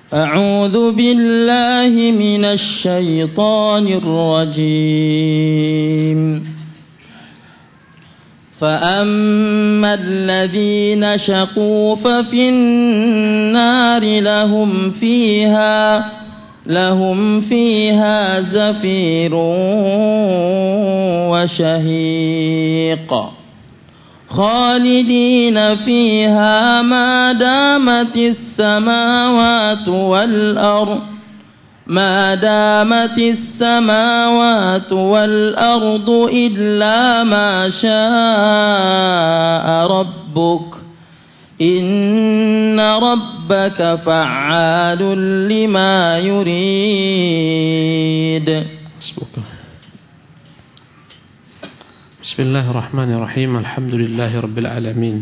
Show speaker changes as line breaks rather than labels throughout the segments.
أعوذ بالله من الشيطان الرجيم فأما الذين شقوا ففي النار لهم فيها زفير وشهيق خالدين فيها ما دامت السماوات والأرض إلا ما شاء ربك إن ربك فعال لما يريد.
بسم الله الرحمن الرحيم. الحمد لله رب العالمين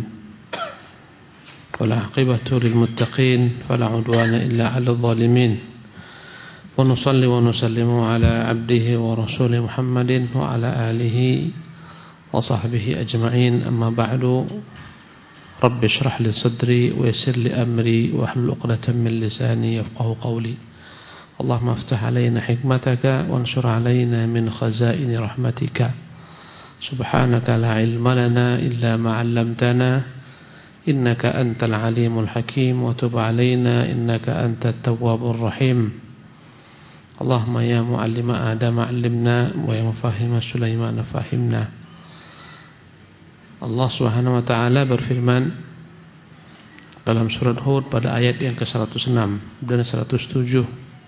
والعاقبة للمتقين فلا عدوان إلا على الظالمين ونصلي ونسلم على عبده ورسوله محمد وعلى آله وصحبه أجمعين. أما بعد، رب اشرح لي صدري ويسر لي أمري واحلل عقدة من لساني يفقهوا قولي. اللهم افتح علينا حكمتك وانشر علينا من خزائن رحمتك. سبحانك لا علم لنا إلا ما علمتنا إنك أنت العليم الحكيم وتب علينا إنك أنت التواب الرحيم. اللهم يا معلم آدم علمنا ويا مفهم سليمان فهمنا. Allah Subhanahu wa taala berfirman dalam surat Hud pada ayat yang ke-106 dan 107.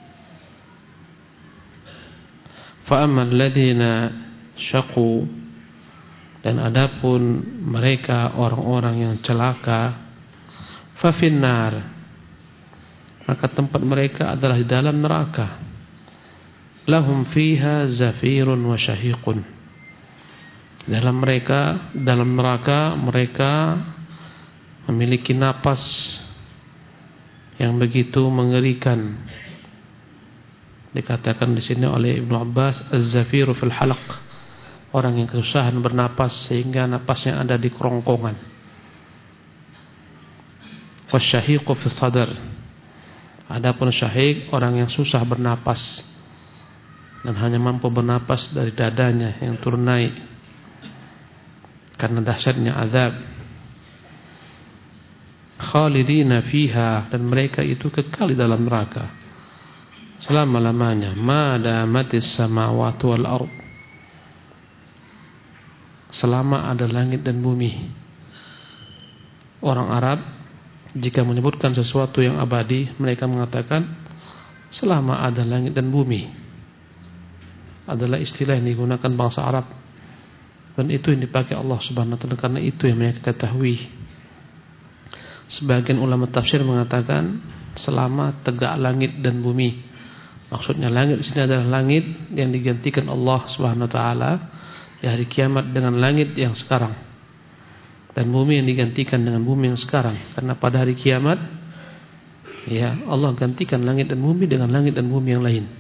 Fa ammal ladzina syaqu, dan adapun mereka orang-orang yang celaka, fa finnar, maka tempat mereka adalah di dalam neraka. Lahum fiha zafirun wa syahiqun, dalam neraka mereka memiliki napas yang begitu mengerikan. Dikatakan di sini oleh Ibnu Abbas, az-zafiru fil halaq, orang yang kesusahan bernapas sehingga napasnya ada di kerongkongan. Wasyahiqu fis sadar, adapun syahiq orang yang susah bernapas dan hanya mampu bernapas dari dadanya yang turun naik karena dahsyatnya azab. Khalidina fiha, dan mereka itu kekal di dalam neraka selama-lamanya. Ma damatis samawati wal ard, selama ada langit dan bumi. Orang Arab jika menyebutkan sesuatu yang abadi, mereka mengatakan selama ada langit dan bumi. Adalah istilah yang digunakan bangsa Arab, dan itu yang dipakai Allah Subhanahu wa taala karena itu yang mereka ketahui. Sebagian ulama tafsir mengatakan selama tegak langit dan bumi. Maksudnya langit di sini adalah langit yang digantikan Allah Subhanahu wa taala di hari kiamat dengan langit yang sekarang, dan bumi yang digantikan dengan bumi yang sekarang. Karena pada hari kiamat, ya, Allah gantikan langit dan bumi dengan langit dan bumi yang lain.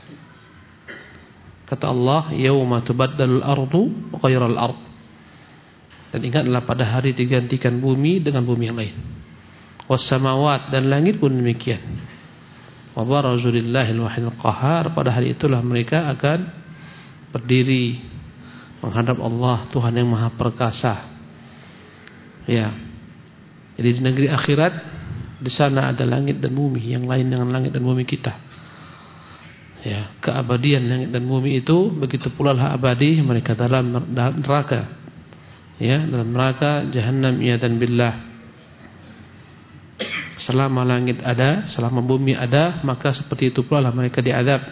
Kata Allah, yauma tubaddalul ardu ghairal ard. Dan ingatlah pada hari digantikan bumi dengan bumi yang lain. Was samawat, dan langit pun demikian. Wa barazu lillahil wahidil qahhar, pada hari itulah mereka akan berdiri menghadap Allah, Tuhan yang Maha Perkasa. Ya. Jadi di negeri akhirat, di sana ada langit dan bumi yang lain dengan langit dan bumi kita. Ya, keabadian langit dan bumi itu begitu pula lah abadi mereka dalam neraka. Ya, dalam neraka jahannam iyadzan billah. Selama langit ada, selama bumi ada, maka seperti itu pula lah mereka diazab.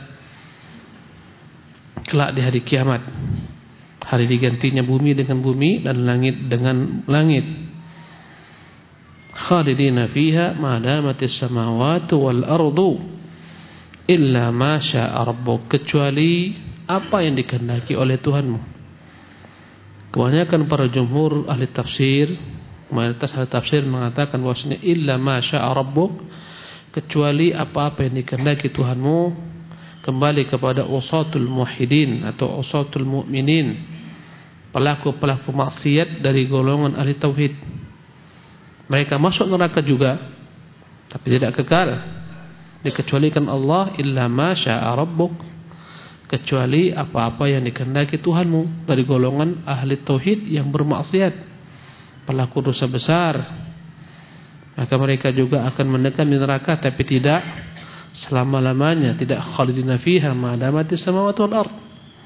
Kelak di hari kiamat, hari digantinya bumi dengan bumi dan langit dengan langit. Khalidina fiha ma damatis samawati wal ardu illa ma syaa rabbuk, kecuali apa yang dikehendaki oleh Tuhanmu. Kebanyakan para jumhur ahli tafsir, mayoritas ahli tafsir mengatakan bahwasanya illa ma syaa rabbuk, kecuali apa-apa yang dikehendaki Tuhanmu, kembali kepada usatul muwahhidin atau usatul mu'minin, pelaku-pelaku maksiat dari golongan ahli tauhid. Mereka masuk neraka juga, tapi tidak kekal. dikecualikan Allah, illa ma syaa rabbuk, kecuali apa-apa yang dikehendaki Tuhanmu dari golongan ahli tauhid yang bermaksiat, pelaku dosa besar. Maka mereka juga akan mendekam di neraka, tapi tidak selama-lamanya, tidak khalidina fiha ma damatis samawati wal ard.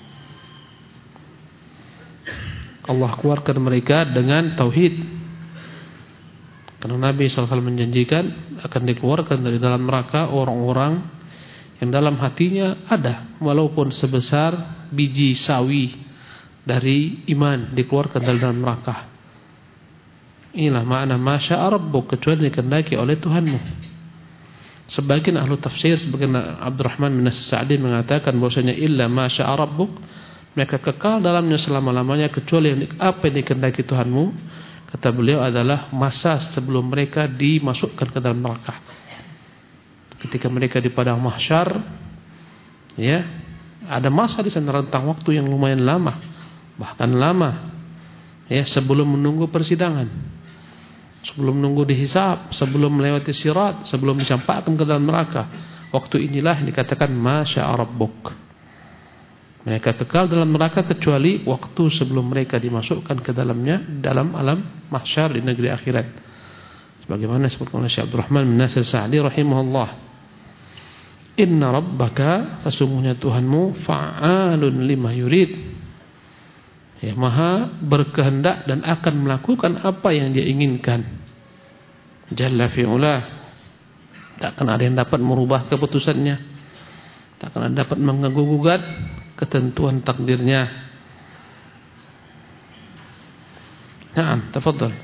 Allah keluarkan mereka dengan tauhid. Karena Nabi SAW menjanjikan akan dikeluarkan dari dalam neraka orang-orang yang dalam hatinya ada walaupun sebesar biji sawi dari iman, dikeluarkan dari dalam neraka. Inilah makna masya rabbuk, kecuali dikehendaki oleh Tuhanmu. Sebagian ahlu tafsir, sebagian Abdurrahman bin As-Sa'di mengatakan bahwasanya illa masya rabbuk, mereka kekal dalamnya selama-lamanya kecuali apa yang dikehendaki Tuhanmu. Kata beliau adalah masa sebelum mereka dimasukkan ke dalam neraka. Ketika mereka di padang mahsyar, ya, ada masa di sana, rentang waktu yang lumayan lama, bahkan lama, ya, sebelum menunggu persidangan, sebelum menunggu dihisab, sebelum melewati sirat, sebelum dicampakkan ke dalam neraka. Waktu inilah yang dikatakan masya rabbuk. Mereka kekal dalam neraka kecuali waktu sebelum mereka dimasukkan ke dalamnya dalam alam mahsyar di negeri akhirat. Sebagaimana disebutkan oleh Syekh Abdurrahman bin Nasir Sa'di rahimahullah. Inna rabbaka, sesungguhnya Tuhanmu, fa'alun lima yurid, ya, maha berkehendak dan akan melakukan apa yang dia inginkan. Jalla fi'ulah. Tak akan ada yang dapat merubah keputusannya, tak akan ada dapat mengganggu-gugat ketentuan takdirnya. Naam, tafadhal.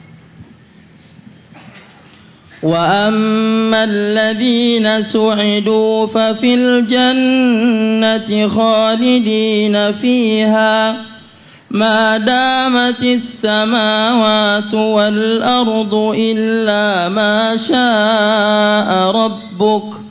Wa ammal ladzina su'idu fa fil jannati khalidina fiha ma damatis samawati wal ardu illa ma syaa rabbuk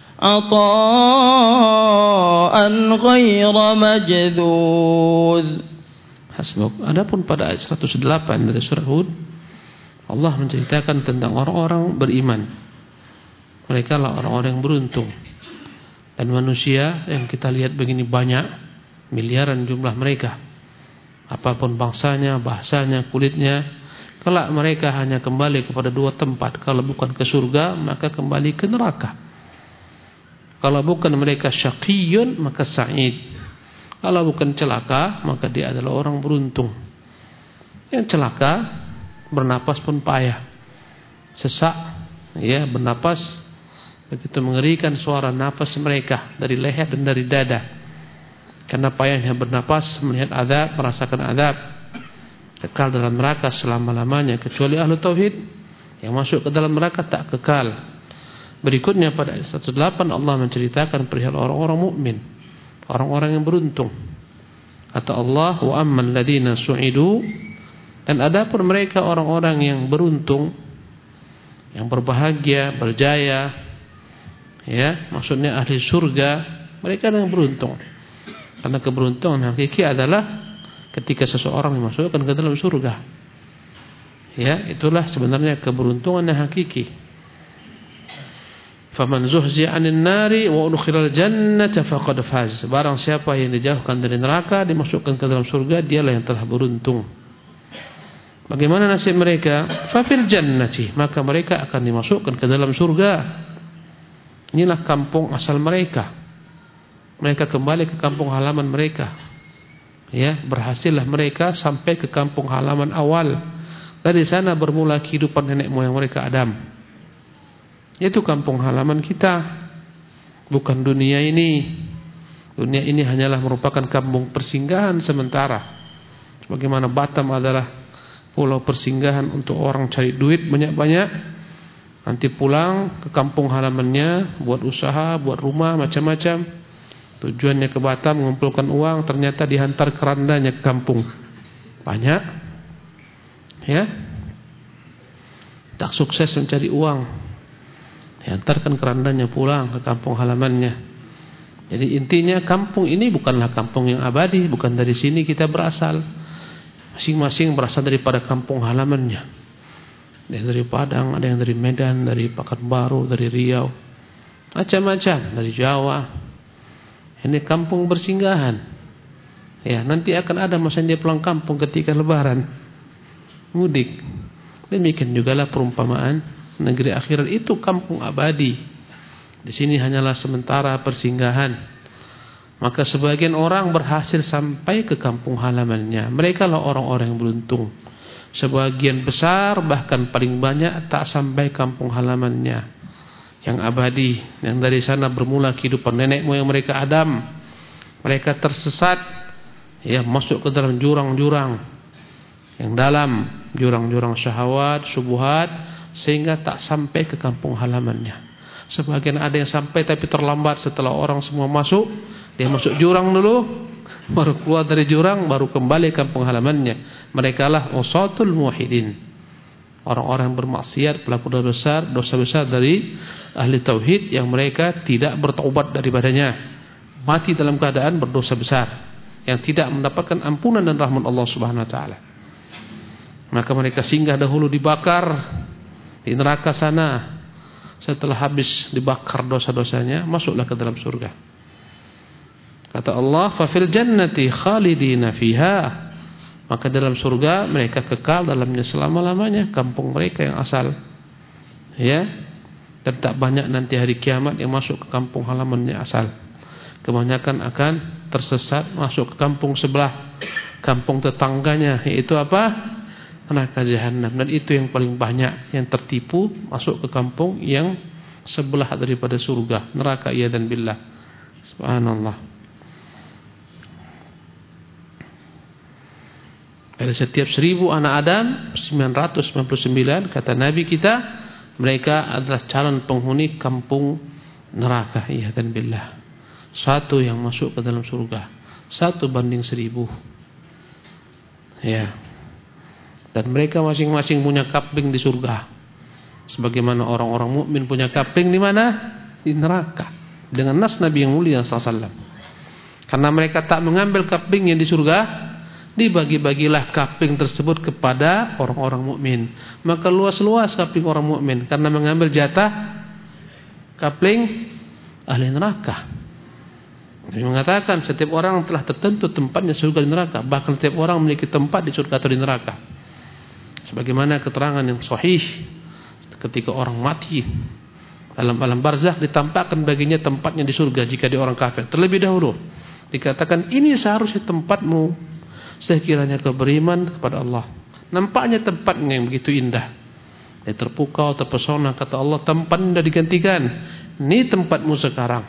ata'an ghaira majdud.
Hasbuk. Adapun pada ayat 108 dari surah Hud, Allah menceritakan tentang orang-orang beriman. Mereka lah orang-orang yang beruntung. Dan manusia yang kita lihat begini banyak, miliaran jumlah mereka, apapun bangsanya, bahasanya, kulitnya, kelak mereka hanya kembali kepada dua tempat. Kalau bukan ke surga, maka kembali ke neraka. Kalau bukan mereka syaqiyun, maka sa'id. Kalau bukan celaka, maka dia adalah orang beruntung. Yang celaka, bernapas pun payah, sesak, ya, bernapas begitu mengerikan suara nafas mereka dari leher dan dari dada. Karena payahnya bernapas, melihat azab, merasakan azab, kekal dalam neraka selama-lamanya. Kecuali ahlu tauhid yang masuk ke dalam neraka tak kekal. Berikutnya pada ayat 108 Allah menceritakan perihal orang-orang mukmin, orang-orang yang beruntung. Kata Allah, wa amman ladzina su'idu, dan adapun mereka orang-orang yang beruntung, yang berbahagia, berjaya, ya, maksudnya ahli surga, mereka yang beruntung. Karena keberuntungan hakiki adalah ketika seseorang dimasukkan ke dalam surga. Ya, itulah sebenarnya keberuntungan yang hakiki. Faman zuhzi'a 'anil nari wa udkhilal jannata faqad faz. Barang siapa yang dijauhkan dari neraka, dimasukkan ke dalam surga, dialah yang telah beruntung. Bagaimana nasib mereka? Fa fil jannati, maka mereka akan dimasukkan ke dalam surga. Inilah kampung asal mereka. Mereka kembali ke kampung halaman mereka. Ya, berhasillah mereka sampai ke kampung halaman awal. Dari sana bermula kehidupan nenek moyang mereka Adam. Itu kampung halaman kita, bukan dunia ini. Dunia ini hanyalah merupakan kampung persinggahan sementara. Sebagaimana Batam adalah pulau persinggahan untuk orang cari duit banyak-banyak, nanti pulang ke kampung halamannya, buat usaha, buat rumah, macam-macam. Tujuannya ke Batam mengumpulkan uang, ternyata dihantar kerandanya ke kampung. Banyak, ya, tak sukses mencari uang, dihantarkan kerandanya pulang ke kampung halamannya. Jadi intinya kampung ini bukanlah kampung yang abadi, bukan dari sini kita berasal. Masing-masing berasal daripada kampung halamannya. Ada yang dari Padang, ada yang dari Medan, dari Pekanbaru, dari Riau, macam-macam dari Jawa. Ini kampung bersinggahan. Ya, nanti akan ada masa dia pulang kampung ketika lebaran, mudik. Demikian jugalah perumpamaan negeri akhirat itu kampung abadi. Di sini hanyalah sementara persinggahan. Maka sebagian orang berhasil sampai ke kampung halamannya. Mereka lah orang-orang yang beruntung. Sebagian besar bahkan paling banyak tak sampai kampung halamannya yang abadi, yang dari sana bermula kehidupan nenek moyang mereka Adam. Mereka tersesat, ya, masuk ke dalam jurang-jurang yang dalam, jurang-jurang syahwat, syubhat, sehingga tak sampai ke kampung halamannya. Sebagian ada yang sampai tapi terlambat setelah orang semua masuk. Dia masuk jurang dulu, baru keluar dari jurang, baru kembali ke kampung halamannya. Mereka lah usatul muwahhidin, orang-orang yang bermaksiat, pelaku dosa besar dari ahli tauhid yang mereka tidak bertaubat daripadanya, mati dalam keadaan berdosa besar, yang tidak mendapatkan ampunan dan rahmat Allah Subhanahu wa taala. Maka mereka singgah dahulu dibakar di neraka sana. Setelah habis dibakar dosa-dosanya, masuklah ke dalam surga. Kata Allah, fa fil jannati khalidina fiha. Maka dalam surga mereka kekal dalamnya selama-lamanya, kampung mereka yang asal. Ya. Dan tak banyak nanti hari kiamat yang masuk ke kampung halamannya asal. Kebanyakan akan tersesat masuk ke kampung sebelah, kampung tetangganya, yaitu apa? Neraka jahanam. Dan itu yang paling banyak yang tertipu masuk ke kampung yang sebelah daripada surga, neraka, iyadzan billah. Subhanallah. Dari setiap 1000 anak Adam, 999 kata Nabi kita, mereka adalah calon penghuni kampung neraka, iyadzan billah. Satu yang masuk ke dalam surga, 1 banding 1000. Ya. Dan mereka masing-masing punya kapling di surga. Sebagaimana orang-orang mukmin punya kapling di mana? Di neraka. Dengan nas Nabi yang mulia sallallahu alaihi wasallam. Karena mereka tak mengambil kaplingnya di surga, dibagi-bagilah kapling tersebut kepada orang-orang mukmin. Maka luas-luas kapling orang mukmin karena mengambil jatah kapling ahli neraka. Nabi mengatakan setiap orang telah tertentu tempatnya surga dan neraka. Bahkan setiap orang memiliki tempat di surga atau di neraka. Sebagaimana keterangan yang sahih, ketika orang mati dalam alam barzakh ditampakkan baginya tempatnya di surga jika dia orang kafir. Terlebih dahulu dikatakan ini seharusnya tempatmu sekiranya kau beriman kepada Allah. Nampaknya tempatnya yang begitu indah. Dia terpukau, terpesona, kata Allah, tempatnya sudah digantikan. Ini tempatmu sekarang.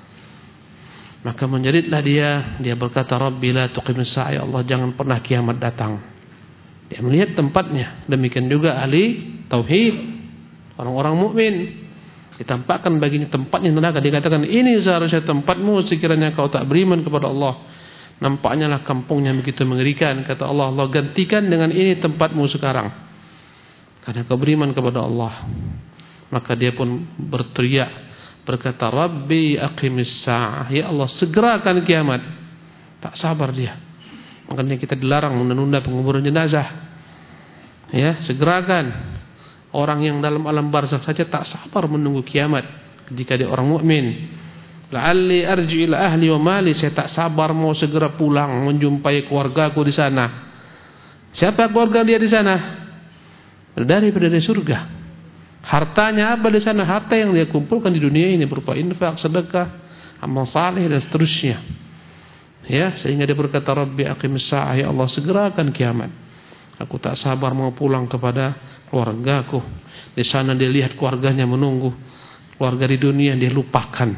Maka menjeritlah dia berkata, Rabbi la tuqimis sa'a, ya Allah, jangan pernah kiamat datang. Dia melihat tempatnya. Demikian juga ahli tauhid, orang-orang mukmin, ditampakkan baginya tempatnya neraka. Dikatakan ini seharusnya tempatmu sekiranya kau tak beriman kepada Allah. Nampaknya lah kampungnya begitu mengerikan. Kata Allah, Allah gantikan dengan ini tempatmu sekarang, karena kau beriman kepada Allah. Maka dia pun berteriak, berkata, Rabbi aqimis sa'ah, ya Allah segerakan kiamat. Tak sabar dia. Makanya kita dilarang menunda penguburan jenazah. Ya, segerakan. Orang yang dalam alam barzakh saja tak sabar menunggu kiamat jika dia orang mukmin. La'alli arji ila ahli wa mali, saya tak sabar mau segera pulang menjumpai keluargaku di sana. Siapa keluarga dia di sana? Dari surga. Hartanya apa di sana? Harta yang dia kumpulkan di dunia ini berupa infak, sedekah, amal saleh dan seterusnya. Ya, sehingga dia berkata, Rabbi aqimis sa'ah, ya Allah segerakan kiamat. Aku tak sabar mau pulang kepada keluargaku. Di sana dia lihat keluarganya menunggu. Keluarga di dunia dia lupakan.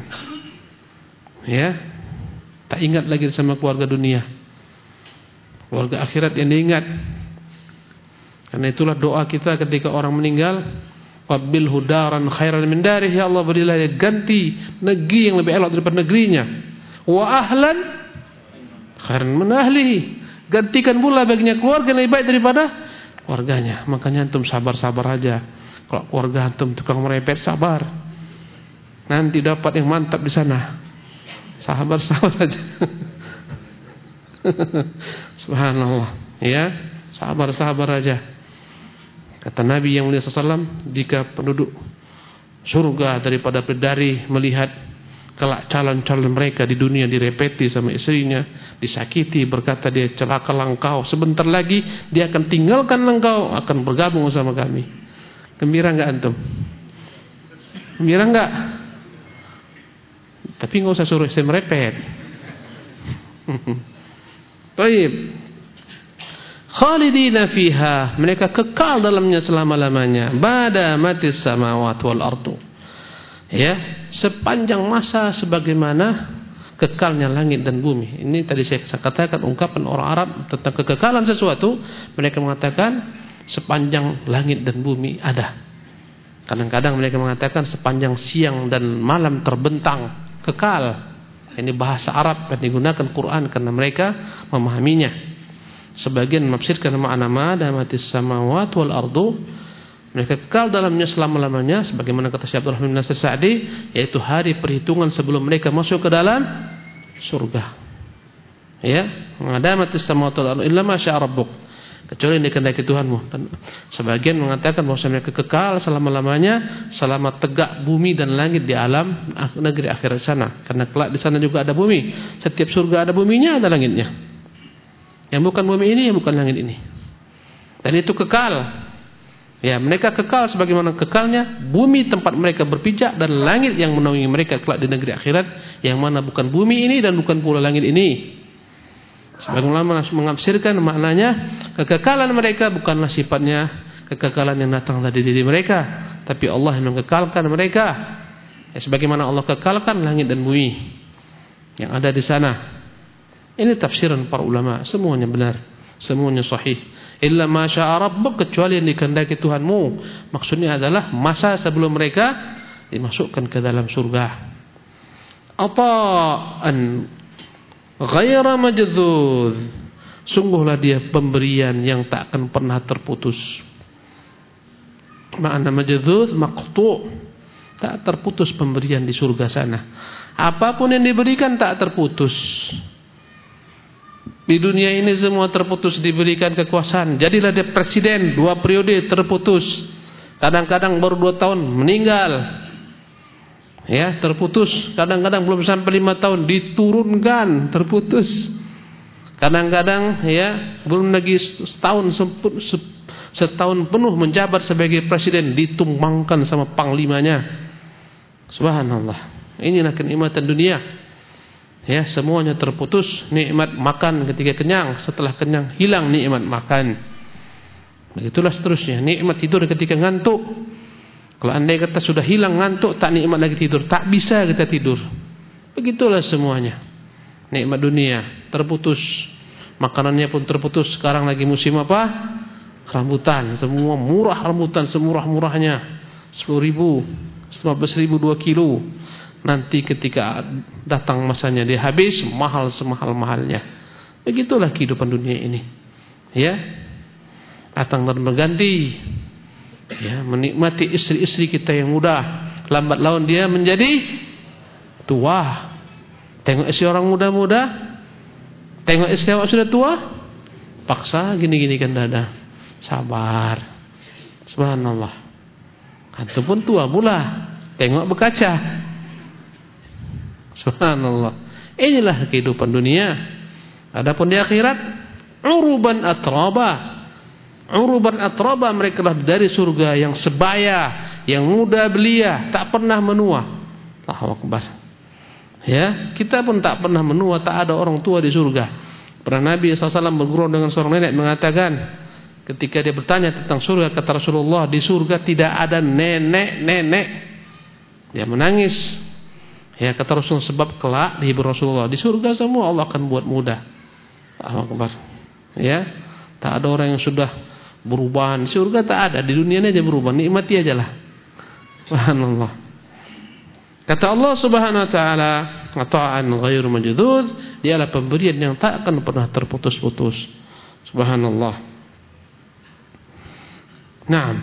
Ya, tak ingat lagi sama keluarga dunia. Keluarga akhirat yang diingat. Karena itulah doa kita ketika orang meninggal, Qabbil hudaran khairan min darih, ya Allah berilah dia ganti negeri yang lebih elok daripada negerinya. Wa ahlan khairan min ahlihi, gantikan pula baginya keluarga yang lebih baik daripada keluarganya. Makanya antum sabar-sabar aja. Kalau keluarga antum tukang merepet, sabar. Nanti dapat yang mantap di sana. Sabar-sabar aja. Subhanallah. Ya, sabar-sabar aja. Kata Nabi yang mulia SAW, jika penduduk surga daripada dari melihat kelak calon-calon mereka di dunia direpeti sama istrinya, disakiti, berkata dia celakalah engkau, sebentar lagi dia akan tinggalkan engkau, akan bergabung sama kami. Gembira enggak antum? Gembira enggak? Tapi enggak usah suruh istri merepet. Baik. Khalidina fiha, mereka kekal dalamnya selama-lamanya. Bada matis samawati wal ardu. Ya, sepanjang masa sebagaimana kekalnya langit dan bumi. Ini tadi saya katakan ungkapan orang Arab tentang kekekalan sesuatu. Mereka mengatakan sepanjang langit dan bumi ada. Kadang-kadang mereka mengatakan sepanjang siang dan malam terbentang, kekal. Ini bahasa Arab yang digunakan Quran karena mereka memahaminya. Sebagian menafsirkan makna madamatis samawati wal ardu, mereka kekal dalamnya selama-lamanya, sebagaimana kata Syekh Abdul Rahman bin Nasir Sa'di, yaitu hari perhitungan sebelum mereka masuk ke dalam surga. Ya, madamatis samawati wal ardu illa ma syaa rabbuk, kecuali yang dikehendaki Tuhanmu. Dan sebagian mengatakan bahwa mereka kekal selama-lamanya, selama tegak bumi dan langit di alam negeri akhirat sana, karena kelak di sana juga ada bumi. Setiap surga ada buminya, ada langitnya. Yang bukan bumi ini, yang bukan langit ini. Dan itu kekal. Ya, mereka kekal sebagaimana kekalnya bumi tempat mereka berpijak dan langit yang menaungi mereka kelak di negeri akhirat, yang mana bukan bumi ini dan bukan pula langit ini. Sebagian ulama menafsirkan maknanya kekekalan mereka bukanlah sifatnya kekekalan yang datang dari diri mereka, tapi Allah yang mengekalkan mereka. Ya, sebagaimana Allah kekalkan langit dan bumi yang ada di sana. Ini tafsiran para ulama, semuanya benar, semuanya sahih. Illa ma syaa rabbuk, kecuali yang dikehendaki Tuhanmu. Maksudnya adalah masa sebelum mereka dimasukkan ke dalam surga. Ata'an ghaira majdud, sungguhlah dia pemberian yang tak akan pernah terputus. Makna majdud maqtu', tak terputus pemberian di surga sana. Apapun yang diberikan tak terputus. Di dunia ini semua terputus, diberikan kekuasaan. Jadilah dia presiden 2 periode, terputus. Kadang-kadang baru 2 tahun meninggal. Ya, terputus. Kadang-kadang belum sampai 5 tahun diturunkan, terputus. Kadang-kadang ya belum lagi setahun penuh menjabat sebagai presiden, ditumbangkan sama panglimanya. Subhanallah. Inilah kenikmatan dunia. Ya, semuanya terputus. Nikmat makan ketika kenyang, setelah kenyang hilang nikmat makan. Begitulah seterusnya. Nikmat tidur ketika ngantuk. Kalau andai kata sudah hilang ngantuk, tak nikmat lagi tidur, tak bisa kita tidur. Begitulah semuanya. Nikmat dunia terputus. Makanannya pun terputus. Sekarang lagi musim apa? Rambutan. Semua murah rambutan, semurah-murahnya. 10.000, 15.000 2 kilo. Nanti ketika datang masanya dia habis, mahal semahal-mahalnya. Begitulah kehidupan dunia ini. Ya, datang dan berganti. Ya, menikmati istri-istri kita yang muda, lambat laun dia menjadi tua. Tengok istri orang muda-muda, tengok istri awak sudah tua, paksa gini-gini kan dada. Sabar. Subhanallah. Antum pun tua pula. Tengok berkaca. Subhanallah. Inilah kehidupan dunia. Adapun di akhirat, uruban atraba. Uruban atraba, mereka lah dari surga yang sebaya, yang muda belia, tak pernah menua. Allahu Akbar. Ya, kita pun tak pernah menua, tak ada orang tua di surga. Pernah Nabi SAW bergurau dengan seorang nenek mengatakan, ketika dia bertanya tentang surga, kata Rasulullah, di surga tidak ada nenek-nenek. Dia menangis. Ya, kata Rasulullah, sebab kelak dihibur Rasulullah, di surga semua Allah akan buat mudah. Allahu Akbar. Ya, tak ada orang yang sudah berubah. Di surga tak ada, di dunia ini aja berubah, nikmati ajalah. Subhanallah. Kata Allah Subhanahu wa taala, ata'an ghairu majdud, dialah pemberian yang tak akan pernah terputus-putus. Subhanallah. Naam.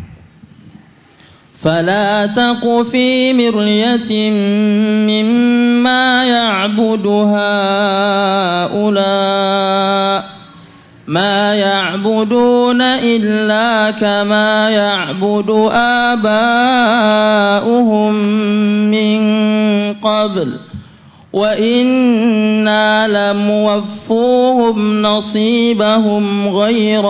فلا تق في مرية مما يعبد هؤلاء ما يعبد تعبدون إلا كما يعبد آباؤهم من قبل وإنا لموفوهم نصيبهم غير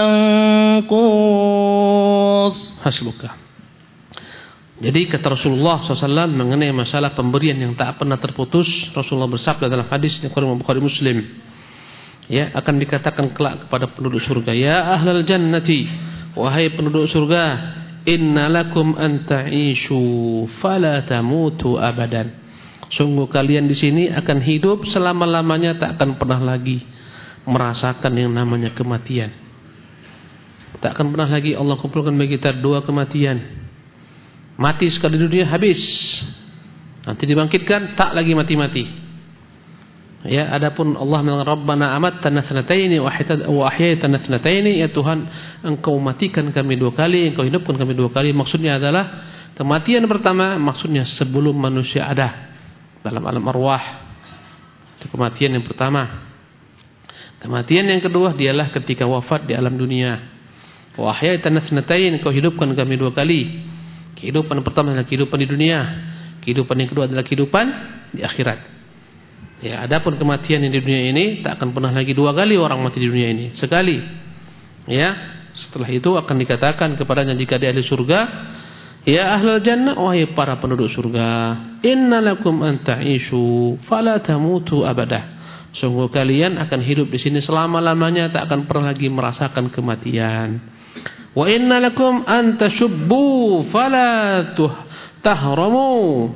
منقوص.
Hasbuka. Jadi kata Rasulullah SAW mengenai masalah pemberian yang tak pernah terputus, Rasulullah bersabda dalam hadis yang Bukhari Muslim, ya, akan dikatakan kelak kepada penduduk surga, ya ahlal jannati, wahai penduduk surga, inna lakum an ta'ishu fala tamutu abadan. Sungguh kalian di sini akan hidup selama-lamanya, tak akan pernah lagi merasakan yang namanya kematian. Tak akan pernah lagi Allah kumpulkan bagi kita dua kematian. Mati sekali di dunia, habis. Nanti dibangkitkan, tak lagi mati-mati. Ya, adapun Allah mengatakan Rabbana amattana tsanataini wa ahyaytana tsanataini, ya Tuhan, Engkau matikan kami dua kali, Engkau hidupkan kami dua kali. Maksudnya adalah kematian pertama, maksudnya sebelum manusia ada dalam alam arwah. Itu kematian yang pertama. Kematian yang kedua dialah ketika wafat di alam dunia. Wa ahyaytana tsanataini, Engkau hidupkan kami dua kali. Kehidupan pertama adalah kehidupan di dunia. Kehidupan yang kedua adalah kehidupan di akhirat. Ya, adapun kematian yang di dunia ini tak akan pernah lagi dua kali orang mati di dunia ini, sekali. Ya, setelah itu akan dikatakan kepadanya jika dia ahli surga, ya ahlul jannah, wahai para penduduk surga, innalakum an ta'ishu fala tamutu abadah. Sungguh kalian akan hidup di sini selama-lamanya, tak akan pernah lagi merasakan kematian. Wa inna lakum an tashubbu fala tahramu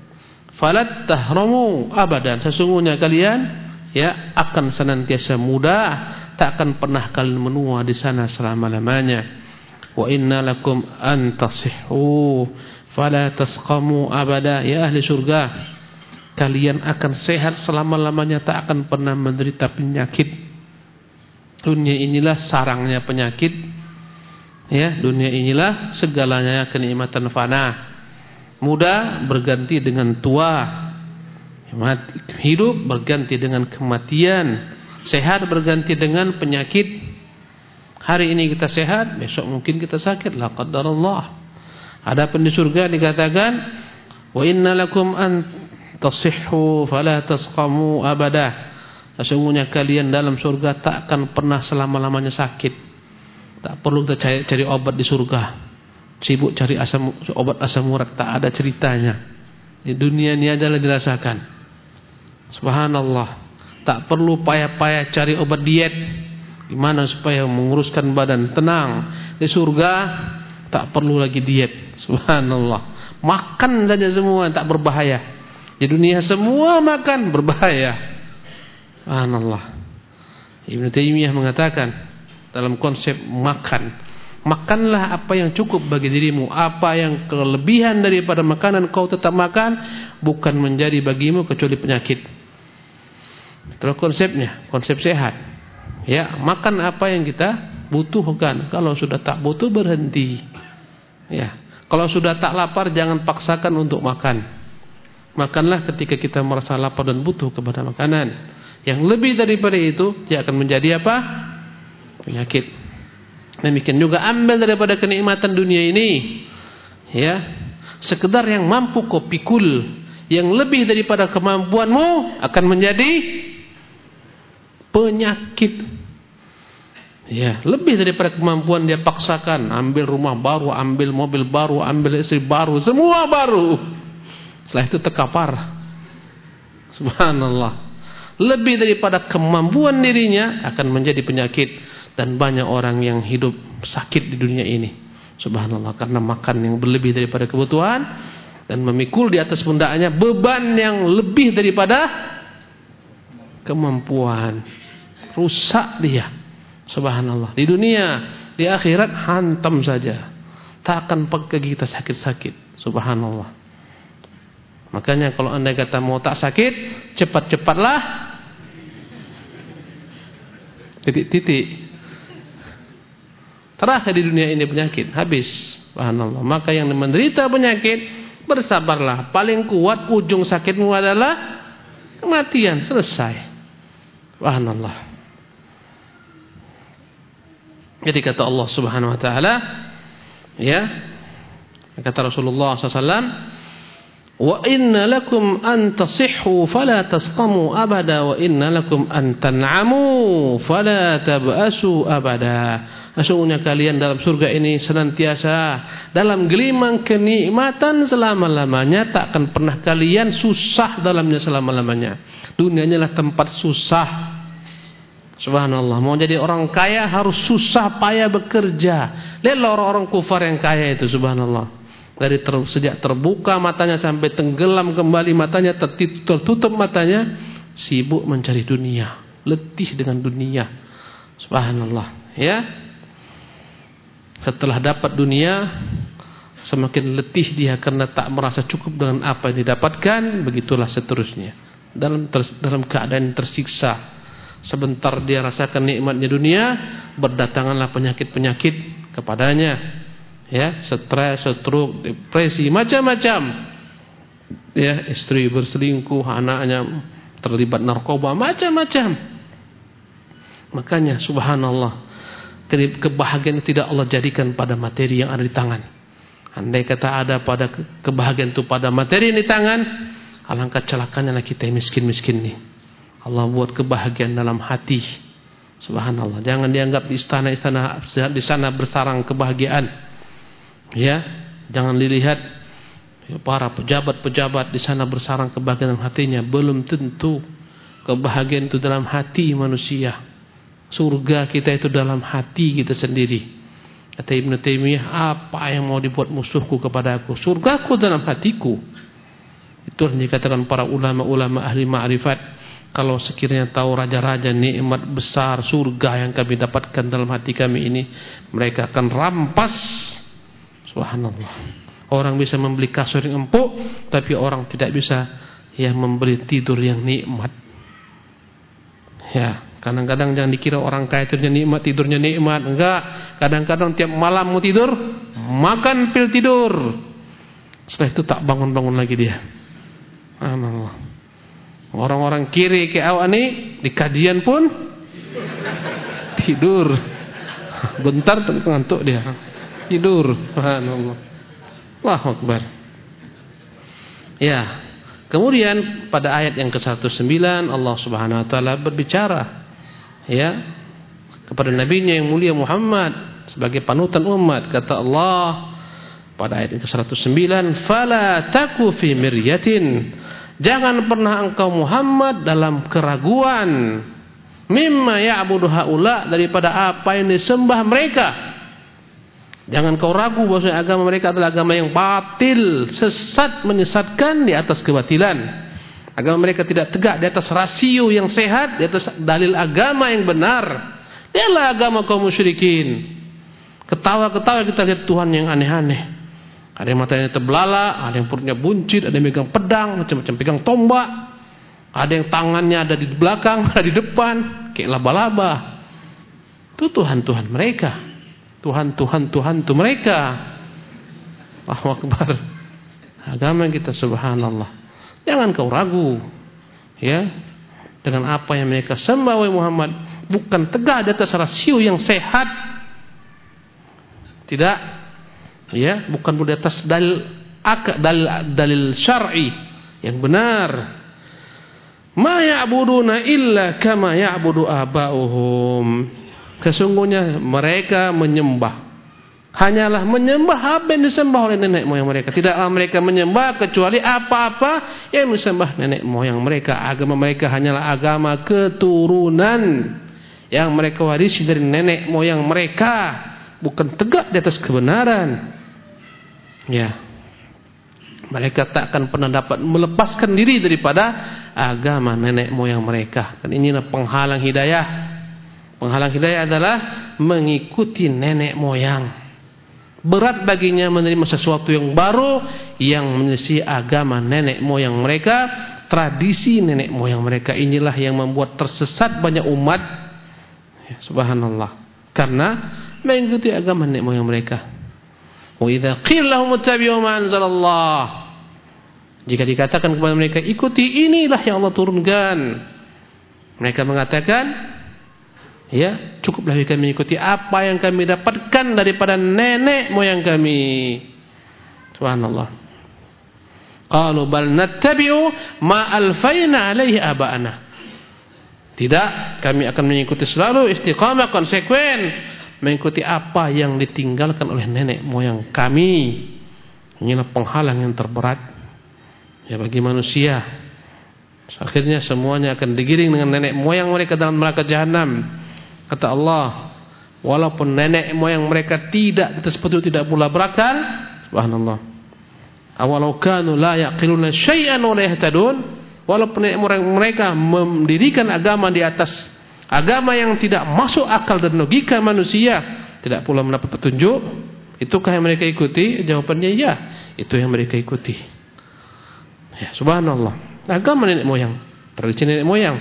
abadan. Sesungguhnya kalian, ya, akan senantiasa muda, tak akan pernah kalian menua di sana selama-lamanya. Wa inna lakum an tasihhu fala tasqamu abada. Ya ahli surga, kalian akan sehat selama-lamanya, tak akan pernah menderita penyakit. Dunia inilah sarangnya penyakit. Ya, dunia inilah segalanya kenikmatan fana. Muda berganti dengan tua, hidup berganti dengan kematian, sehat berganti dengan penyakit. Hari ini kita sehat, besok mungkin kita sakit, la qadarullah. Adapun di surga dikatakan, wa inna lakum an tasihhu fala tasqamu abada. Sesungguhnya kalian dalam surga tak akan pernah selama-lamanya sakit. Tak perlu kita cari obat di surga. Sibuk cari obat asam urat, tak ada ceritanya. Di dunia ini adalah dirasakan. Subhanallah. Tak perlu payah-payah cari obat diet. Gimana supaya menguruskan badan tenang. Di surga tak perlu lagi diet. Subhanallah. Makan saja semua tak berbahaya. Di dunia semua makan berbahaya. Subhanallah. Ibnu Taimiyah mengatakan dalam konsep makan, makanlah apa yang cukup bagi dirimu. Apa yang kelebihan daripada makanan kau tetap makan, bukan menjadi bagimu kecuali penyakit. Itulah konsepnya, konsep sehat. Ya, makan apa yang kita butuhkan. Kalau sudah tak butuh, berhenti. Ya, kalau sudah tak lapar, jangan paksakan untuk makan. Makanlah ketika kita merasa lapar dan butuh kepada makanan. Yang lebih daripada itu, dia akan menjadi apa? Penyakit. Demikian juga ambil daripada kenikmatan dunia ini, ya, sekedar yang mampu kau pikul. Yang lebih daripada kemampuanmu akan menjadi penyakit. Ya, lebih daripada kemampuan dia paksakan, ambil rumah baru, ambil mobil baru, ambil istri baru, semua baru. Setelah itu terkapar. Subhanallah. Lebih daripada kemampuan dirinya akan menjadi penyakit. Dan banyak orang yang hidup sakit di dunia ini, subhanallah, karena makan yang berlebih daripada kebutuhan dan memikul di atas pundaknya beban yang lebih daripada kemampuan. Rusak dia, subhanallah. Di dunia, di akhirat hantam saja, tak akan pergi kita sakit-sakit, subhanallah. Makanya kalau anda kata mau tak sakit, cepat-cepatlah titik-titik. Terakhir di dunia ini penyakit, habis. Subhanallah. Maka yang menderita penyakit, bersabarlah. Paling kuat ujung sakitmu adalah kematian, selesai. Subhanallah. Jadi kata Allah Subhanahu wa taala, ya, kata Rasulullah SAW, wa inna lakum an tasihhu fala tasqamu abada wa inna lakum an tan'amu fala tab'asu abada. Sesungguhnya kalian dalam surga ini senantiasa dalam gelimang kenikmatan selama-lamanya, tak akan pernah kalian susah dalamnya selama-lamanya. Dunia inilah tempat susah. Subhanallah, mau jadi orang kaya harus susah payah bekerja. Lihatlah orang-orang kufar yang kaya itu, subhanallah. Dari sejak terbuka matanya sampai tenggelam kembali matanya, tertutup matanya, sibuk mencari dunia, letih dengan dunia. Subhanallah, ya. Setelah dapat dunia, semakin letih dia karena tak merasa cukup dengan apa yang didapatkan, begitulah seterusnya. Dalam keadaan tersiksa. Sebentar dia rasakan nikmatnya dunia, berdatanganlah penyakit-penyakit kepadanya, ya, stres, stroke, depresi, macam-macam. Ya, istri berselingkuh, anaknya terlibat narkoba, macam-macam. Makanya subhanallah, kebahagiaan tidak Allah jadikan pada materi yang ada di tangan. Andai kata ada pada kebahagiaan itu pada materi yang di tangan, alangkah celakanya kita yang miskin-miskin nih. Allah buat kebahagiaan dalam hati. Subhanallah. Jangan dianggap di istana-istana di sana bersarang kebahagiaan. Ya, jangan dilihat para pejabat-pejabat di sana bersarang kebahagiaan dalam hatinya. Belum tentu. Kebahagiaan itu dalam hati manusia. Surga kita itu dalam hati kita sendiri. Kata Ibnu Taimiyah, apa yang mau dibuat musuhku kepadaku? Surgaku dalam hatiku. Itu yang dikatakan para ulama-ulama ahli ma'rifat. Kalau sekiranya tahu raja-raja nikmat besar surga yang kami dapatkan dalam hati kami ini, mereka akan rampas. Subhanallah. Orang bisa membeli kasur yang empuk, tapi orang tidak bisa membeli tidur yang nikmat. Ya, kadang-kadang jangan dikira orang kaya tidurnya nikmat. Enggak. Kadang-kadang tiap malam mau tidur, makan pil tidur. Setelah itu tak bangun-bangun lagi dia. Subhanallah. Orang-orang kiri ke awak ni di kajian pun tidur. Bentar ngantuk dia. Tidur. Subhanallah. Allahu Akbar. Ya. Kemudian pada ayat yang ke-109 Allah Subhanahu wa taala berbicara ya kepada nabinya yang mulia Muhammad sebagai panutan umat. Kata Allah pada ayat yang ke-109, "Fala taku fi miryatin." Jangan pernah engkau Muhammad dalam keraguan mimma ya'budu haula, daripada apa yang disembah mereka. Jangan kau ragu bahwa agama mereka adalah agama yang batil, sesat, menyesatkan di atas kebatilan. Agama mereka tidak tegak di atas rasio yang sehat, di atas dalil agama yang benar. Dialah agama kaum musyrikin. Ketawa-ketawa kita lihat Tuhan yang aneh-aneh. Ada yang matanya terbelalak, ada yang perutnya buncit, ada yang pegang pedang, macam-macam pegang tombak. Ada yang tangannya ada di belakang, ada di depan, kayak laba-laba. Itu Tuhan-Tuhan mereka. Tuhan itu mereka. Allahu Akbar. Agama kita subhanallah. Jangan kau ragu. Ya. Dengan apa yang mereka sembah wahai Muhammad, bukan tegak di atas rasio yang sehat. Tidak. Ya, bukan di atas dalil syar'i yang benar. Ma ya'buduna illa kama ya'budu aba'uhum. Sesungguhnya mereka menyembah, hanyalah menyembah apa yang disembah oleh nenek moyang mereka. Tidaklah mereka menyembah kecuali apa-apa yang disembah nenek moyang mereka. Agama mereka hanyalah agama keturunan yang mereka warisi dari nenek moyang mereka, bukan tegak di atas kebenaran. Ya, mereka tak akan pernah dapat melepaskan diri daripada agama nenek moyang mereka. Dan inilah penghalang hidayah. Penghalang hidayah adalah mengikuti nenek moyang. Berat baginya menerima sesuatu yang baru yang menyelisih agama nenek moyang mereka, tradisi nenek moyang mereka. Inilah yang membuat tersesat banyak umat. Ya, subhanallah. Karena mengikuti agama nenek moyang mereka. Wa idza qila lahum ittabi'u ma anzalallah, jika dikatakan kepada mereka ikuti inilah yang Allah turunkan, mereka mengatakan Ya, cukuplah kami mengikuti apa yang kami dapatkan daripada nenek moyang kami. Subhanallah. Qalu bal nattabi'u ma alfayna alaihi aba'ana. Tidak, kami akan mengikuti selalu istiqamah konsekuen mengikuti apa yang ditinggalkan oleh nenek moyang kami. Inilah penghalang yang terberat ya bagi manusia. Akhirnya semuanya akan digiring dengan nenek moyang mereka dalam neraka jahanam. Kata Allah, walaupun nenek moyang mereka tidak tersebut tidak pula berakal, subhanallah. Awalau kanu la yaqiluna syai'an wa la yahtadun, walaupun nenek moyang mereka mendirikan agama di atas agama yang tidak masuk akal dan logika manusia, tidak pula mendapat petunjuk, itukah yang mereka ikuti? Jawabannya ya, itu yang mereka ikuti. Ya, subhanallah. Agama nenek moyang, tradisi nenek moyang.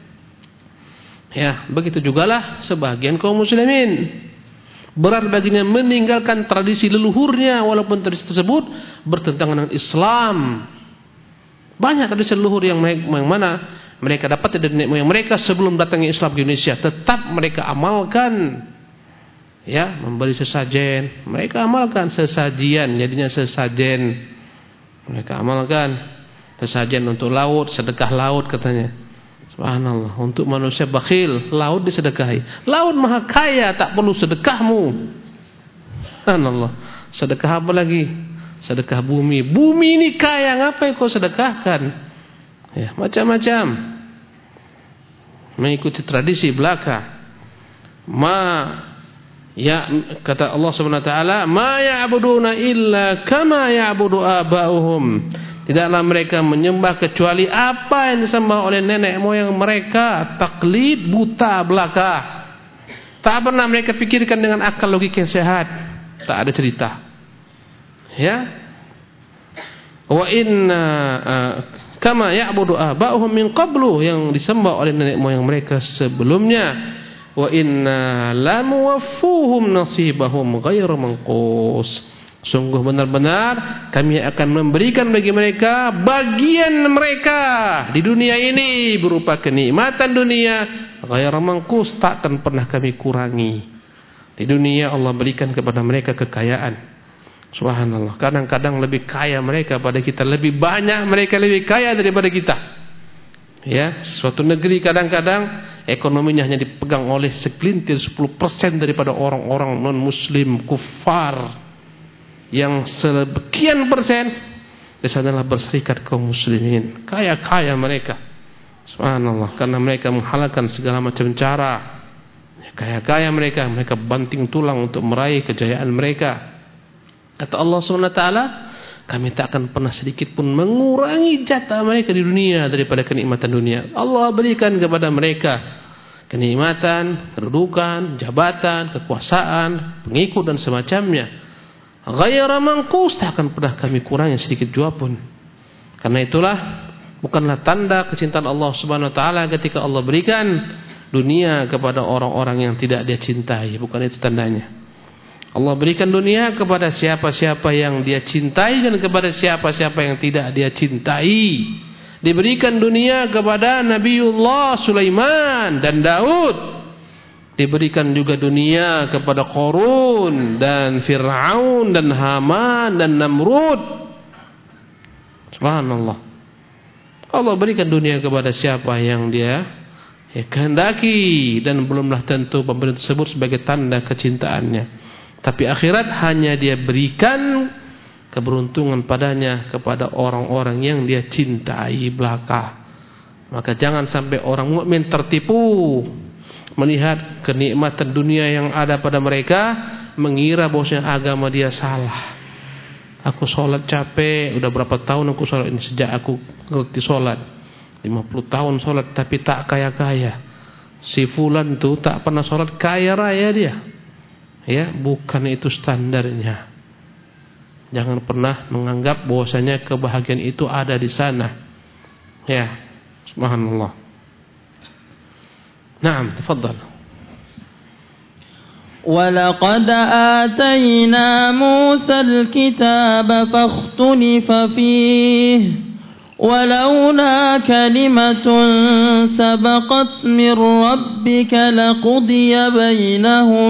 Ya, begitu jugalah sebagian kaum muslimin. Berat baginya meninggalkan tradisi leluhurnya walaupun tradisi tersebut bertentangan dengan Islam. Banyak tradisi leluhur yang mana mereka dapat dari nenek moyang mereka sebelum datangnya Islam di Indonesia, tetap mereka amalkan. Ya, memberi sesajen, mereka amalkan sesajian, jadinya sesajen. Mereka amalkan sesajen untuk laut, sedekah laut katanya. Subhanallah, untuk manusia bakhil, laut disedekahi. Laut maha kaya, tak perlu sedekahmu. Subhanallah, sedekah apa lagi? Sedekah bumi. Bumi ini kaya, ngapain kau sedekahkan? Ya, macam-macam. Mengikuti tradisi belaka. Ya, kata Allah Subhanahu wa taala, ma ya'buduna illa kama ya'budu aba'uhum. Tidaklah mereka menyembah kecuali apa yang disembah oleh nenek moyang mereka. Taklid buta belaka. Tak pernah mereka pikirkan dengan akal logika yang sehat. Tak ada cerita. Ya. Wa inna kama ya'budu aba'uhum min qablu, yang disembah oleh nenek moyang mereka sebelumnya. Wa inna lamuwaffuhum nasibahum ghairu manqus. Sungguh benar-benar kami akan memberikan bagi mereka bagian mereka di dunia ini berupa kenikmatan dunia, ghairu manqus, tak akan pernah kami kurangi. Di dunia Allah berikan kepada mereka kekayaan. Subhanallah, kadang-kadang lebih kaya mereka pada kita, lebih banyak mereka lebih kaya daripada kita. Ya, suatu negeri kadang-kadang ekonominya hanya dipegang oleh segelintir 10% daripada orang-orang non-muslim kufar. Yang sekian persen di sanalah berserikat kaum muslimin. Kaya-kaya mereka. Subhanallah, karena mereka menghalalkan segala macam cara. Kaya-kaya mereka banting tulang untuk meraih kejayaan mereka. Kata Allah Subhanahu wa taala, kami tak akan pernah sedikit pun mengurangi jatah mereka di dunia daripada kenikmatan dunia. Allah berikan kepada mereka kenikmatan, kedudukan, jabatan, kekuasaan, pengikut dan semacamnya. Ghairu manqus, tak akan pernah kami kurangi sedikit jua pun. Karena itulah bukanlah tanda kecintaan Allah Subhanahu wa taala ketika Allah berikan dunia kepada orang-orang yang tidak dia cintai, bukan itu tandanya. Allah berikan dunia kepada siapa-siapa yang dia cintai dan kepada siapa-siapa yang tidak dia cintai. Diberikan dunia kepada Nabiullah Sulaiman dan Daud. Diberikan juga dunia kepada Qarun dan Fir'aun dan Haman dan Namrud. Subhanallah. Allah berikan dunia kepada siapa yang dia kehendaki, dan belumlah tentu pemberian tersebut sebagai tanda kecintaannya. Tapi akhirat hanya dia berikan keberuntungan padanya kepada orang-orang yang dia cintai belaka. Maka jangan sampai orang mukmin tertipu melihat kenikmatan dunia yang ada pada mereka, mengira bahwasanya agama dia salah. Aku sholat capek, udah berapa tahun aku sholat ini, sejak aku ngerti sholat 50 tahun sholat, tapi tak kaya-kaya. Si fulan tuh tak pernah sholat, kaya raya dia. Ya, bukan itu standarnya. Jangan pernah menganggap bahwasanya kebahagiaan itu ada di sana. Ya, subhanallah. Naam, tafadhal.
وَلَقَدْ آتَيْنَا مُوسَى الْكِتَابَ فَاخْتُلِفَ فِيهِ ولولا كلمة سبقت من ربك لقضي بينهم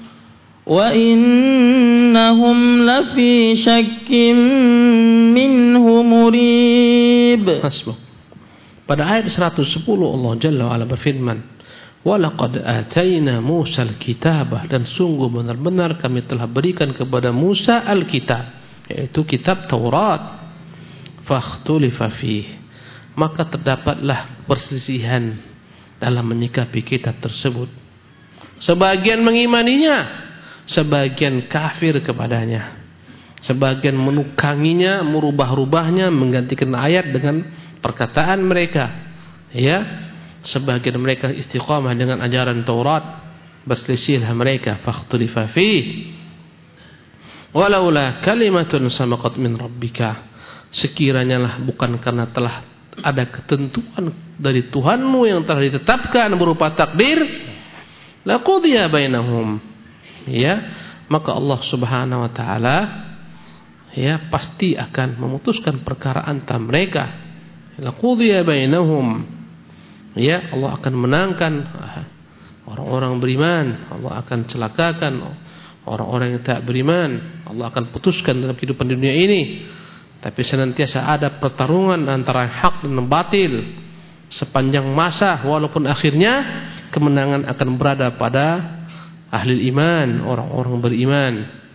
وإنهم لفي شك منه مريب.
Pada ayat 110 Allah Jalla wa Ala berfirman, "Walaqad ataina Musa al-kitabah," dan sungguh benar-benar kami telah berikan kepada Musa al-kitab, yaitu kitab Taurat. Fakhtulifa fih, maka terdapatlah perselisihan dalam menyikapi kitab tersebut. Sebagian mengimaninya, sebagian kafir kepadanya, sebagian menukanginya, merubah-rubahnya, menggantikan ayat dengan perkataan mereka. Ya, sebagian mereka istiqamah dengan ajaran Taurat, berselisihlah mereka. Fakhtulifa fih, walaula kalimatun sabaqat min rabbika, sekiranya lah bukan karena telah ada ketentuan dari Tuhanmu yang telah ditetapkan berupa takdir, laqudiya bainahum, ya, maka Allah Subhanahu wa taala ya pasti akan memutuskan perkara antara mereka. Laqudiya bainahum, ya, Allah akan menangkan orang-orang beriman, Allah akan celakakan orang-orang yang tak beriman, Allah akan putuskan dalam kehidupan dunia ini. Tapi senantiasa ada pertarungan antara hak dan batil sepanjang masa, walaupun akhirnya kemenangan akan berada pada ahli iman, orang-orang beriman.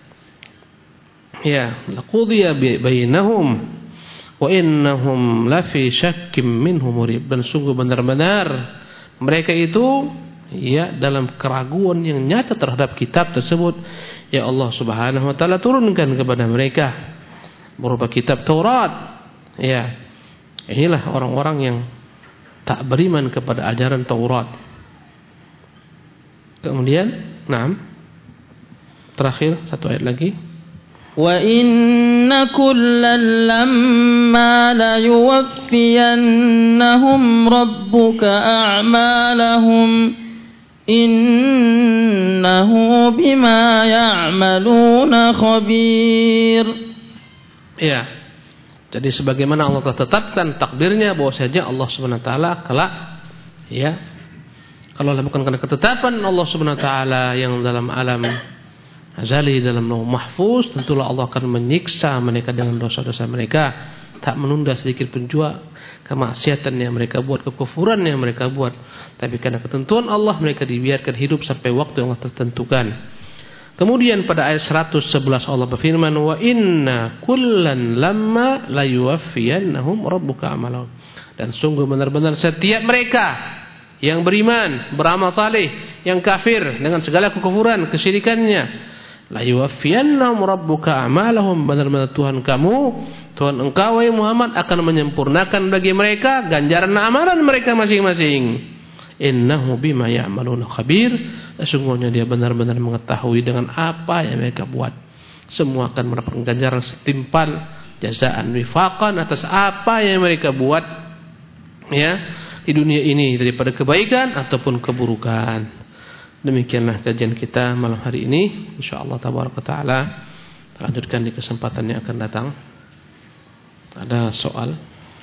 Ya, laqudiya bainahum wa innahum lafi syakkim minhu murib, dan sungguh benar-benar mereka itu ya dalam keraguan yang nyata terhadap kitab tersebut ya Allah Subhanahu wa taala turunkan kepada mereka berupa kitab Taurat. Ya, inilah orang-orang yang tak beriman kepada ajaran Taurat. Kemudian, terakhir satu ayat lagi.
Wa inna kullan lamma la yuwaffiyannahum rabbuka a'malahum innahu bima ya'maluna khabir.
Ya, jadi sebagaimana Allah telah tetapkan takdirnya bahwa saja Allah Subhanahu wa taala kelak, ya, kalau bukan karena ketetapan Allah Subhanahu wa taala yang dalam alam azali, dalam lauh mahfuz, tentulah Allah akan menyiksa mereka dengan dosa-dosa mereka, tak menunda sedikit pun jua kemaksiatan yang mereka buat, kekufuran yang mereka buat. Tapi karena ketentuan Allah mereka dibiarkan hidup sampai waktu yang Allah tertentukan. Kemudian pada ayat 111 Allah berfirman, wa inna kullan lamma la yuwaffiyannahum rabbuka amalahum, dan sungguh benar-benar setiap mereka yang beriman, beramal saleh, yang kafir dengan segala kekufuran, kesyirikannya, la yuwaffiyannahum rabbuka amalahum, benar-benar Tuhan kamu, Tuhan engkau wahai Muhammad akan menyempurnakan bagi mereka ganjaran amalan mereka masing-masing. Innahu bima ya'maluna khabir, sesungguhnya dia benar-benar mengetahui dengan apa yang mereka buat. Semua akan mendapatkan ganjaran setimpal, jazaan wifaqan atas apa yang mereka buat, ya, di dunia ini, daripada kebaikan ataupun keburukan. Demikianlah kajian kita malam hari ini. Insyaallah tabaraka taala lanjutkan di kesempatan yang akan datang. Ada soal?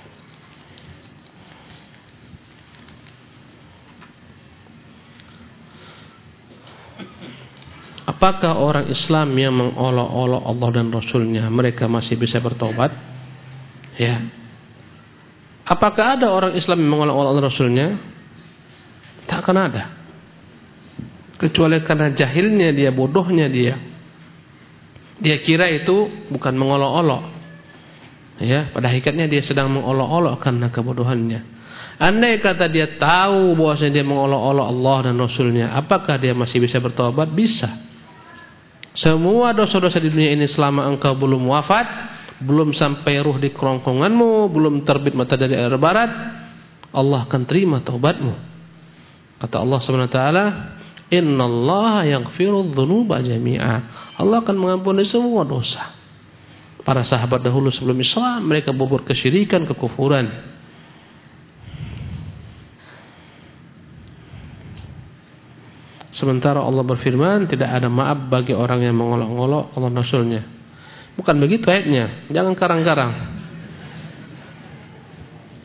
Apakah orang Islam yang mengolok-olok Allah dan Rasulnya mereka masih bisa bertobat? Ya. Apakah ada orang Islam yang mengolok-olok Allah dan Rasulnya? Tak akan ada. Kecuali karena jahilnya dia, bodohnya dia. Dia kira itu bukan mengolok-olok. Ya, pada hakikatnya dia sedang mengolok-olok karena kebodohannya. Andai kata dia tahu bahwasanya dia mengolok-olok Allah dan Rasulnya, apakah dia masih bisa bertobat? Bisa. Semua dosa-dosa di dunia ini selama engkau belum wafat, belum sampai ruh di kerongkonganmu, belum terbit matahari dari arah barat, Allah akan terima taubatmu. Kata Allah Subhanahu wa taala, "Innallaha yaghfiru dzunuba jami'a." Allah akan mengampuni semua dosa. Para sahabat dahulu sebelum Islam mereka berbuat kesyirikan, kekufuran. Sementara Allah berfirman, tidak ada maaf bagi orang yang mengolok-olok Allah Rasulnya. Bukan begitu ayatnya. Jangan karang-karang.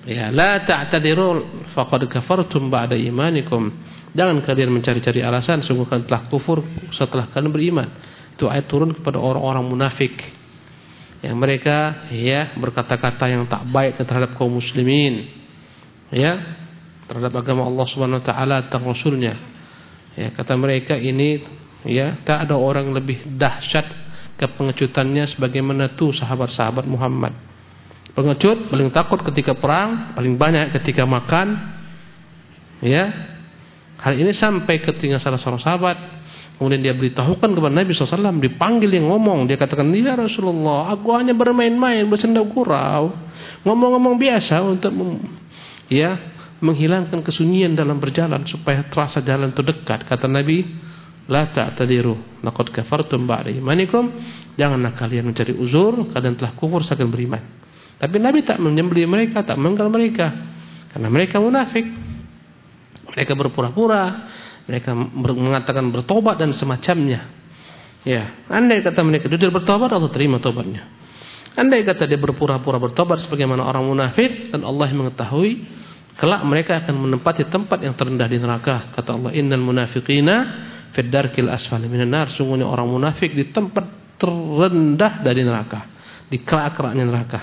Ya, la ta'tadiru faqad kafartum ba'da imanikum. Jangan kalian mencari-cari alasan, sungguh kalian telah kufur setelah kalian beriman. Itu ayat turun kepada orang-orang munafik yang mereka ya berkata-kata yang tak baik terhadap kaum muslimin, ya, terhadap agama Allah Subhanahu wa taala dan Rasulnya. Ya, kata mereka ini ya, tak ada orang lebih dahsyat kepengecutannya sebagaimana tuh sahabat-sahabat Muhammad. Pengecut, paling takut ketika perang, paling banyak ketika makan. Ya, hal ini sampai ketika salah seorang sahabat, kemudian dia beritahukan kepada Nabi SAW, dipanggil yang ngomong, dia katakan, ya Rasulullah, aku hanya bermain-main, bersenda gurau, ngomong-ngomong biasa untuk ya menghilangkan kesunyian dalam berjalan supaya terasa jalan itu dekat. Kata Nabi, la ta'tadiru laqad kafartum ba'da imanikum. Janganlah kalian mencari uzur, kalian telah kufur setelah beriman. Tapi Nabi tak menyembelih mereka, tak menggal mereka, karena mereka munafik. Mereka berpura-pura, mereka mengatakan bertobat dan semacamnya. Ya, andai kata mereka jujur bertobat, Allah terima tobatnya. Andai kata dia berpura-pura bertobat sebagaimana orang munafik, dan Allah mengetahui, kelak mereka akan menempati tempat yang terendah di neraka. Kata Allah, innal munafiqina fid darkil asfali minan nar. Sungguhnya orang munafik di tempat terendah dari neraka, di kerak-keraknya neraka.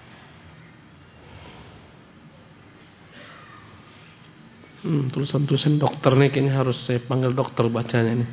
Tulisan-tulisan dokter nih kayaknya harus saya panggil dokter bacanya nih.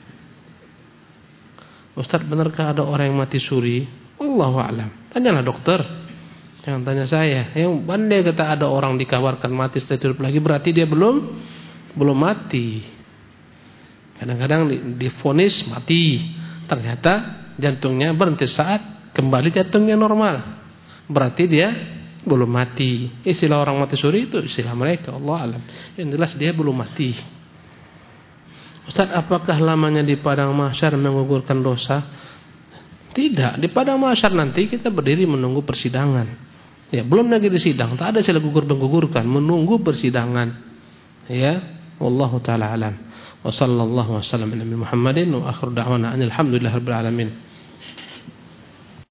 Ustaz, benarkah ada orang yang mati suri? Wallahu a'lam. Tanyalah dokter. Jangan tanya saya. Yang pandai kata ada orang dikabarkan mati setelah hidup lagi, berarti dia belum mati. Kadang-kadang divonis mati, ternyata jantungnya berhenti saat kembali jantungnya normal. Berarti dia belum mati. Istilah orang mati suri itu istilah mereka, Allah alam. Yang jelas dia belum mati. Ustaz, apakah lamanya di padang mahsyar menggugurkan dosa? Tidak. Di padang mahsyar nanti kita berdiri menunggu persidangan. Ya, belum lagi di sidang. Tak ada istilah gugur menggugurkan, menunggu persidangan. Ya, wallahu taala alam. Wa sallallahu wasallam ala Muhammadin wa akhiru da'wana alhamdulillahirabbil alamin.